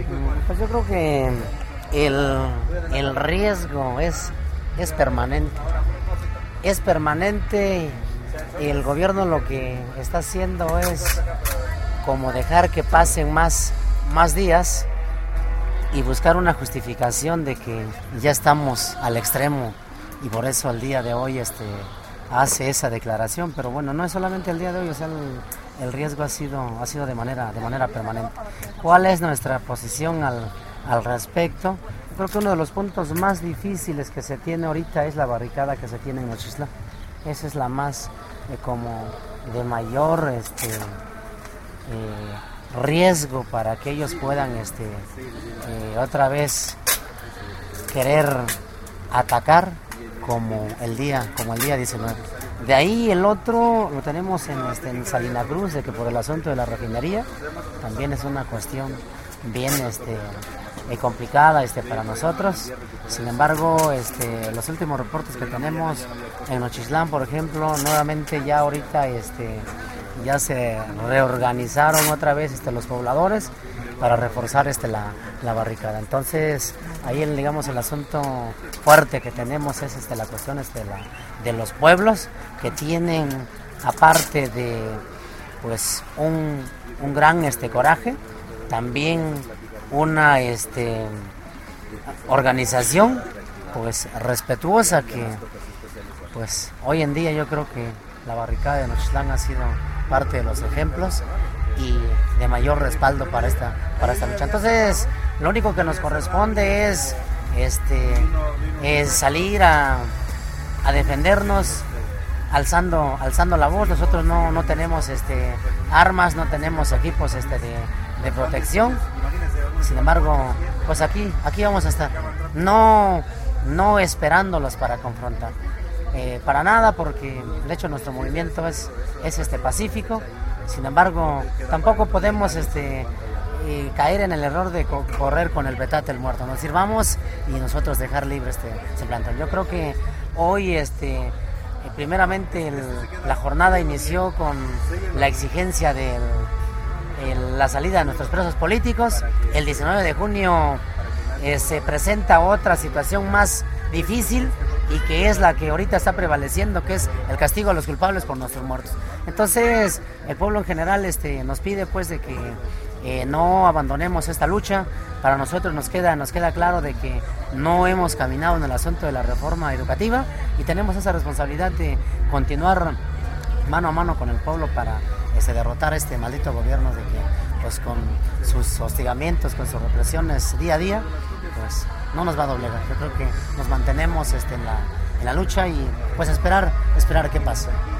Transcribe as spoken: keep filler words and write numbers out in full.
Pues yo creo que el, el riesgo es, es permanente. Es permanente. El gobierno lo que está haciendo es como dejar que pasen más, más días y buscar una justificación de que ya estamos al extremo, y por eso al día de hoy este, hace esa declaración. Pero bueno, no es solamente el día de hoy, o sea, el, el riesgo ha sido, ha sido de manera, de manera permanente. ¿Cuál es nuestra posición al, al respecto? Creo que uno de los puntos más difíciles que se tiene ahorita es la barricada que se tiene en Nochistlán. Esa es la más eh, como de mayor este, eh, riesgo para que ellos puedan este, eh, otra vez querer atacar como el día, como el día diecinueve. De ahí el otro lo tenemos en, este, en Salina Cruz, de que por el asunto de la refinería también es una cuestión bien este, eh, complicada este, para nosotros. Sin embargo, este, los últimos reportes que tenemos en Nochistlán, por ejemplo, nuevamente ya ahorita este, ya se reorganizaron otra vez este, los pobladores para reforzar este, la, la barricada. Entonces, ahí el, digamos, el asunto fuerte que tenemos es este, la cuestión este, la, de los pueblos que tienen, aparte de pues un, un gran este, coraje, también una este, organización pues respetuosa, que pues hoy en día yo creo que la barricada de Nochistlán ha sido parte de los ejemplos y de mayor respaldo para esta para esta lucha. Entonces, lo único que nos corresponde es este es salir a, a defendernos alzando alzando la voz. Nosotros no, no tenemos este armas, no tenemos equipos este de, de protección. Sin embargo, pues aquí aquí vamos a estar. No no esperándolos para confrontar. Eh, para nada, porque de hecho nuestro movimiento es, es este pacífico. Sin embargo, tampoco podemos este eh, caer en el error de co- correr con el petate el muerto, ¿no? Es decir, vamos y nosotros dejar libre este, este plantón. Yo creo que hoy este eh, primeramente el, la jornada inició con la exigencia de la salida de nuestros presos políticos. El diecinueve de junio eh, se presenta otra situación más difícil, y que es la que ahorita está prevaleciendo, que es el castigo a los culpables por nuestros muertos. Entonces, el pueblo en general este, nos pide pues de que eh, no abandonemos esta lucha. Para nosotros nos queda, nos queda claro de que no hemos caminado en el asunto de la reforma educativa, y tenemos esa responsabilidad de continuar mano a mano con el pueblo para este, derrotar este maldito gobierno, de que pues con sus hostigamientos, con sus represiones día a día, pues no nos va a doblegar. Yo creo que nos mantenemos este, en, la, en la lucha, y pues esperar, esperar qué pasa.